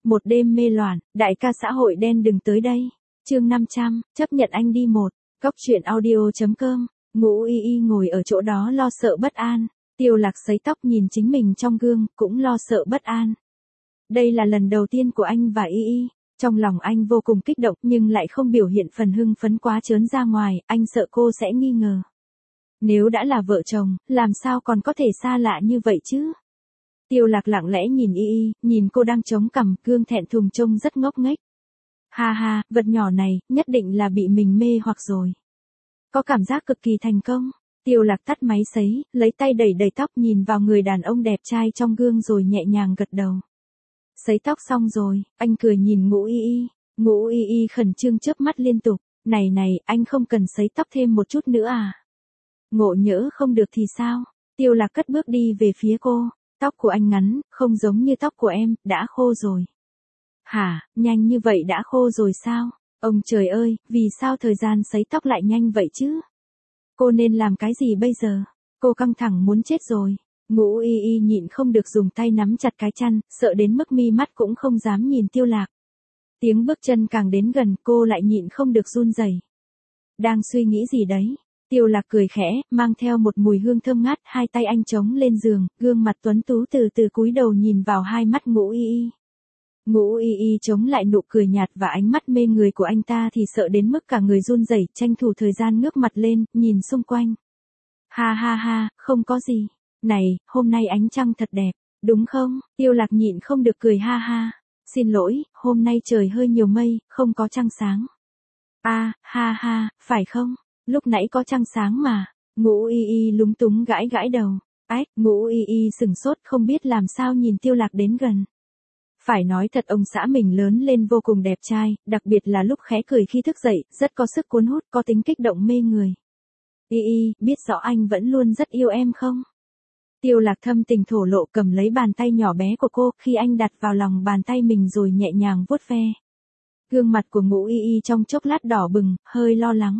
một đêm mê loạn, đại ca xã hội đen đừng tới đây. Chương 500, chấp nhận anh đi một. Góc truyện audio.com. Ngũ Y Y ngồi ở chỗ đó lo sợ bất an. Tiêu Lạc sấy tóc nhìn chính mình trong gương, cũng lo sợ bất an. Đây là lần đầu tiên của anh và Y Y. Trong lòng anh vô cùng kích động nhưng lại không biểu hiện phần hưng phấn quá trớn ra ngoài, anh sợ cô sẽ nghi ngờ. Nếu đã là vợ chồng, làm sao còn có thể xa lạ như vậy chứ? Tiêu Lạc lặng lẽ nhìn Y Y, nhìn cô đang chống cằm, gương thẹn thùng trông rất ngốc nghếch. Ha ha, vật nhỏ này, nhất định là bị mình mê hoặc rồi. Có cảm giác cực kỳ thành công. Tiêu Lạc tắt máy sấy, lấy tay đẩy đẩy tóc nhìn vào người đàn ông đẹp trai trong gương rồi nhẹ nhàng gật đầu. Sấy tóc xong rồi, anh cười nhìn Ngũ Y Y. Ngũ Y Y khẩn trương chớp mắt liên tục. Này, anh không cần sấy tóc thêm một chút nữa à? Ngộ nhỡ không được thì sao? Tiêu Lạc cất bước đi về phía cô. Tóc của anh ngắn, không giống như tóc của em, đã khô rồi. Hả, nhanh như vậy đã khô rồi sao? Ông trời ơi, vì sao thời gian sấy tóc lại nhanh vậy chứ? Cô nên làm cái gì bây giờ? Cô căng thẳng muốn chết rồi. Ngũ Y Y nhịn không được dùng tay nắm chặt cái chăn, sợ đến mức mi mắt cũng không dám nhìn Tiêu Lạc. Tiếng bước chân càng đến gần, cô lại nhịn không được run rẩy. Đang suy nghĩ gì đấy? Tiêu Lạc cười khẽ, mang theo một mùi hương thơm ngát, hai tay anh chống lên giường, gương mặt tuấn tú từ từ cúi đầu nhìn vào hai mắt Ngũ Y Y. Ngũ Y Y chống lại nụ cười nhạt và ánh mắt mê người của anh ta thì sợ đến mức cả người run rẩy, tranh thủ thời gian ngước mặt lên, nhìn xung quanh. Ha ha ha, không có gì. Này, hôm nay ánh trăng thật đẹp, đúng không? Tiêu Lạc nhịn không được cười ha ha. Xin lỗi, hôm nay trời hơi nhiều mây, không có trăng sáng. À, ha ha, phải không? Lúc nãy có trăng sáng mà. Ngũ Y Y lúng túng gãi gãi đầu. Ách, Ngũ Y Y sừng sốt không biết làm sao nhìn Tiêu Lạc đến gần. Phải nói thật ông xã mình lớn lên vô cùng đẹp trai, đặc biệt là lúc khẽ cười khi thức dậy, rất có sức cuốn hút, có tính kích động mê người. Y Y, biết rõ anh vẫn luôn rất yêu em không? Tiêu Lạc thâm tình thổ lộ cầm lấy bàn tay nhỏ bé của cô, khi anh đặt vào lòng bàn tay mình rồi nhẹ nhàng vuốt ve. Gương mặt của Ngũ Y Y trong chốc lát đỏ bừng, hơi lo lắng.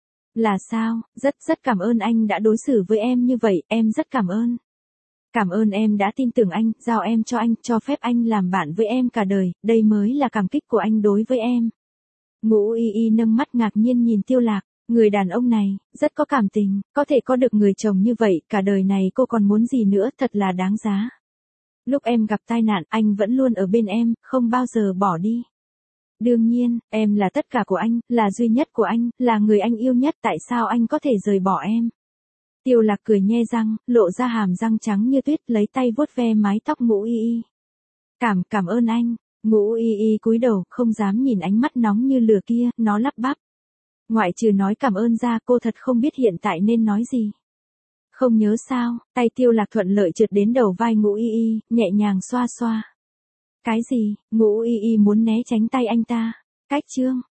Là sao, rất cảm ơn anh đã đối xử với em như vậy, em rất cảm ơn. Cảm ơn em đã tin tưởng anh, giao em cho anh, cho phép anh làm bạn với em cả đời, đây mới là cảm kích của anh đối với em. Ngũ Y Y nâng mắt ngạc nhiên nhìn Tiêu Lạc, người đàn ông này, rất có cảm tình, có thể có được người chồng như vậy, cả đời này cô còn muốn gì nữa, thật là đáng giá. Lúc em gặp tai nạn, anh vẫn luôn ở bên em, không bao giờ bỏ đi. Đương nhiên, em là tất cả của anh, là duy nhất của anh, là người anh yêu nhất, tại sao anh có thể rời bỏ em? Tiêu Lạc cười nhe răng, lộ ra hàm răng trắng như tuyết, lấy tay vuốt ve mái tóc Ngũ Y Y. Cảm ơn anh. Ngũ Y Y cúi đầu, không dám nhìn ánh mắt nóng như lửa kia, nó lắp bắp. Ngoại trừ nói cảm ơn ra, cô thật không biết hiện tại nên nói gì. Không nhớ sao, tay Tiêu Lạc thuận lợi trượt đến đầu vai Ngũ Y Y, nhẹ nhàng xoa xoa. Cái gì? Ngũ Y Y muốn né tránh tay anh ta. Cách chương.